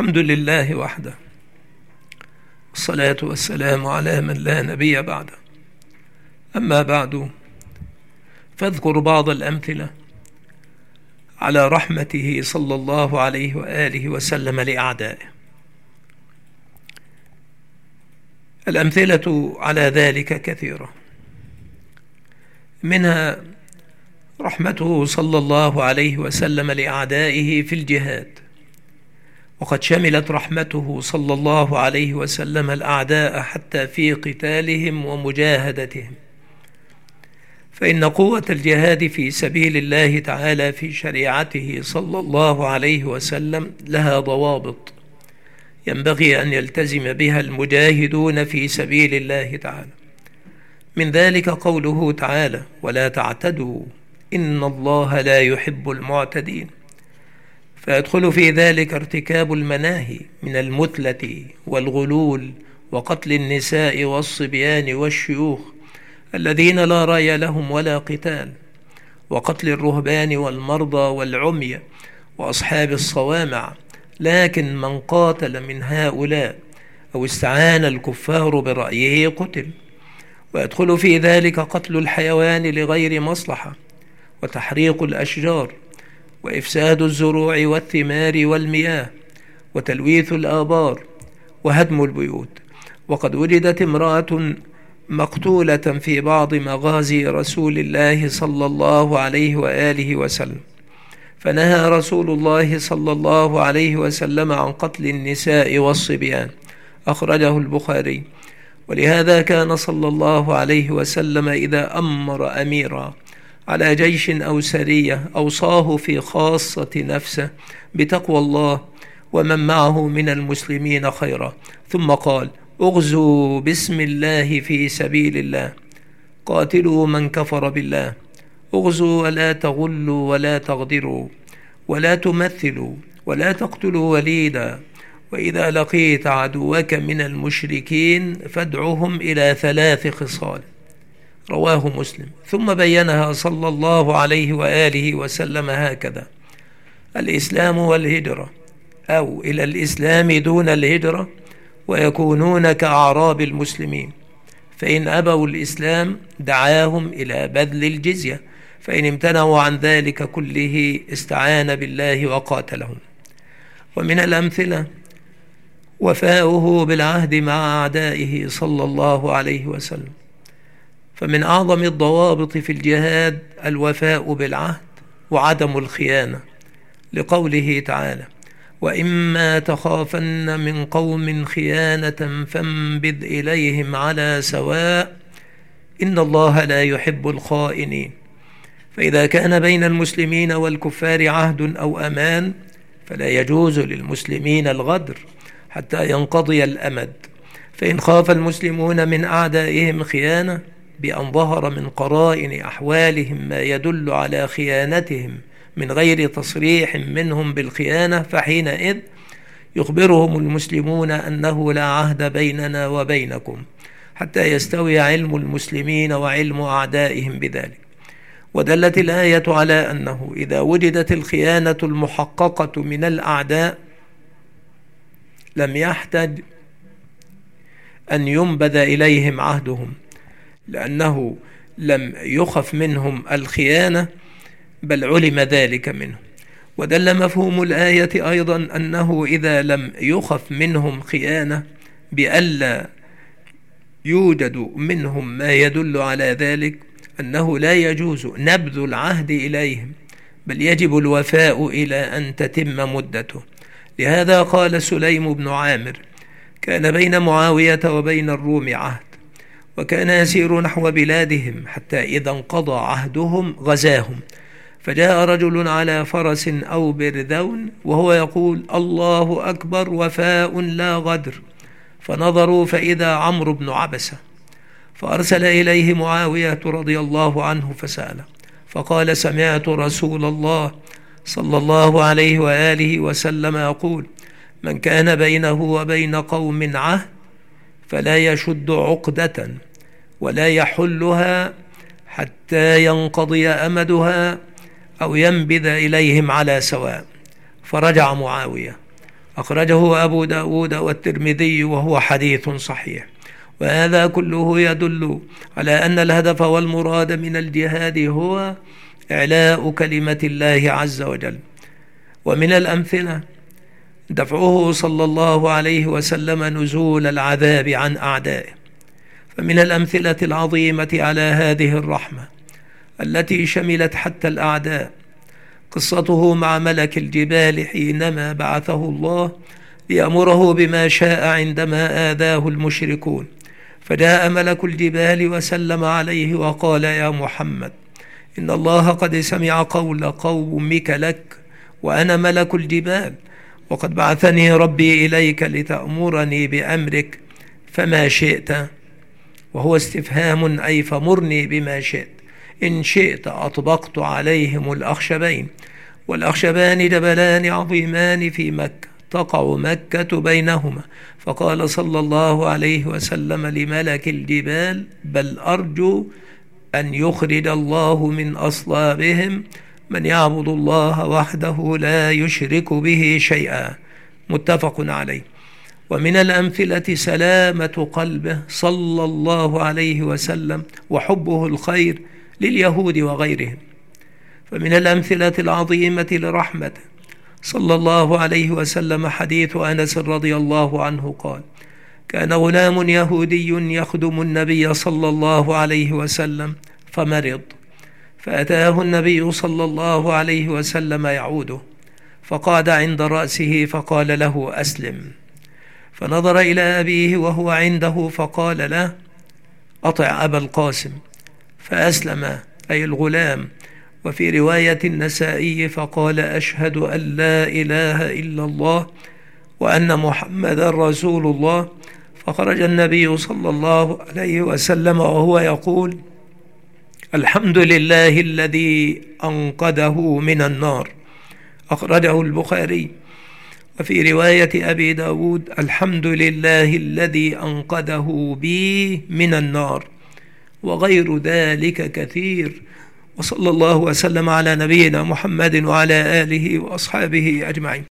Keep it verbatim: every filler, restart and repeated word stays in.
الحمد لله وحده، والصلاة والسلام على من لا نبي بعده. أما بعد، فاذكر بعض الأمثلة على رحمته صلى الله عليه وآله وسلم لأعدائه. الأمثلة على ذلك كثيرة، منها رحمته صلى الله عليه وسلم لأعدائه في الجهاد، وقد شملت رحمته صلى الله عليه وسلم الأعداء حتى في قتالهم ومجاهدتهم، فإن قوة الجهاد في سبيل الله تعالى في شريعته صلى الله عليه وسلم لها ضوابط ينبغي أن يلتزم بها المجاهدون في سبيل الله تعالى. من ذلك قوله تعالى: ولا تعتدوا إن الله لا يحب المعتدين، فيدخل في ذلك ارتكاب المناهي من المثلة والغلول وقتل النساء والصبيان والشيوخ الذين لا رأي لهم ولا قتال، وقتل الرهبان والمرضى والعمي وأصحاب الصوامع. لكن من قاتل من هؤلاء أو استعان الكفار برأيه قتل. ويدخل في ذلك قتل الحيوان لغير مصلحة، وتحريق الأشجار، وإفساد الزروع والثمار والمياه، وتلويث الآبار، وهدم البيوت. وقد وجدت امرأة مقتولة في بعض مغازي رسول الله صلى الله عليه وآله وسلم، فنهى رسول الله صلى الله عليه وسلم عن قتل النساء والصبيان، أخرجه البخاري. ولهذا كان صلى الله عليه وسلم إذا أمر أميرا على جيش أو سرية أوصاه في خاصة نفسه بتقوى الله ومن معه من المسلمين خيرا، ثم قال: اغزوا بسم الله في سبيل الله، قاتلوا من كفر بالله، اغزوا ولا تغلوا ولا تغدروا ولا تمثلوا ولا تقتلوا وليدا، وإذا لقيت عدوك من المشركين فادعهم إلى ثلاث خصال، رواه مسلم. ثم بينها صلى الله عليه وآله وسلم هكذا: الإسلام والهجرة، أو إلى الإسلام دون الهجرة، ويكونون كأعراب المسلمين، فإن أبوا الإسلام دعاهم إلى بذل الجزية، فإن امتنعوا عن ذلك كله استعان بالله وقاتلهم. ومن الأمثلة وفاؤه بالعهد مع أعدائه صلى الله عليه وسلم، فمن أعظم الضوابط في الجهاد الوفاء بالعهد وعدم الخيانة، لقوله تعالى: وإما تخافن من قوم خيانة فانبذ إليهم على سواء إن الله لا يحب الخائنين. فإذا كان بين المسلمين والكفار عهد أو أمان فلا يجوز للمسلمين الغدر حتى ينقضي الأمد. فإن خاف المسلمون من أعدائهم خيانة بأن ظهر من قرائن أحوالهم ما يدل على خيانتهم من غير تصريح منهم بالخيانة، فحينئذ يخبرهم المسلمون أنه لا عهد بيننا وبينكم حتى يستوي علم المسلمين وعلم أعدائهم بذلك. ودلت الآية على أنه إذا وجدت الخيانة المحققة من الأعداء لم يحتج أن ينبذ إليهم عهدهم، لأنه لم يخف منهم الخيانة بل علم ذلك منهم. ودل مفهوم الآية أيضا أنه إذا لم يخف منهم خيانة بألا يوجد منهم ما يدل على ذلك أنه لا يجوز نبذ العهد إليهم، بل يجب الوفاء إلى أن تتم مدته. لهذا قال سليم بن عامر: كان بين معاوية وبين الروم عهد، وكان يسير نحو بلادهم حتى إذا انقضى عهدهم غزاهم، فجاء رجل على فرس أو برذون وهو يقول: الله أكبر وفاء لا غدر، فنظروا فإذا عمرو بن عبسة، فأرسل إليه معاوية رضي الله عنه فسأله، فقال: سمعت رسول الله صلى الله عليه وآله وسلم يقول: من كان بينه وبين قوم عهد فلا يشد عقدة ولا يحلها حتى ينقضي أمدها أو ينبذ إليهم على سواء. فرجع معاوية أخرجه أبو داود والترمذي وهو حديث صحيح. وهذا كله يدل على أن الهدف والمراد من الجهاد هو إعلاء كلمة الله عز وجل. ومن الأمثلة دفعه صلى الله عليه وسلم نزول العذاب عن أعدائه. فمن الأمثلة العظيمة على هذه الرحمة التي شملت حتى الأعداء قصته مع ملك الجبال حينما بعثه الله ليأمره بما شاء عندما آذاه المشركون، فجاء ملك الجبال وسلم عليه وقال: يا محمد، إن الله قد سمع قول قومك لك، وأنا ملك الجبال، وقد بعثني ربي إليك لتأمرني بأمرك، فما شئت. وهو استفهام، أي فمرني بما شئت. إن شئت أطبقت عليهم الأخشبين، والأخشبان جبلان عظيمان في مكة، تقع مكة بينهما. فقال صلى الله عليه وسلم لملك الجبال: بل أرجو أن يخرج الله من أصلابهم من يعبد الله وحده لا يشرك به شيئا. متفق عليه. ومن الأمثلة سلامة قلبه صلى الله عليه وسلم وحبه الخير لليهود وغيرهم. فمن الأمثلة العظيمة لرحمته صلى الله عليه وسلم حديث أنس رضي الله عنه قال: كان غلام يهودي يخدم النبي صلى الله عليه وسلم فمرض، فأتاه النبي صلى الله عليه وسلم يعوده، فقعد عند رأسه فقال له: أسلم. فنظر إلى أبيه وهو عنده فقال له: أطع أبا القاسم، فأسلم أي الغلام. وفي رواية النسائي فقال: أشهد أن لا إله إلا الله وأن محمدا رسول الله. فخرج النبي صلى الله عليه وسلم وهو يقول: الحمد لله الذي أنقذه من النار. أخرجه البخاري. وفي رواية أبي داود: الحمد لله الذي أنقذه بي من النار. وغير ذلك كثير. وصلى الله وسلم على نبينا محمد وعلى آله وأصحابه أجمعين.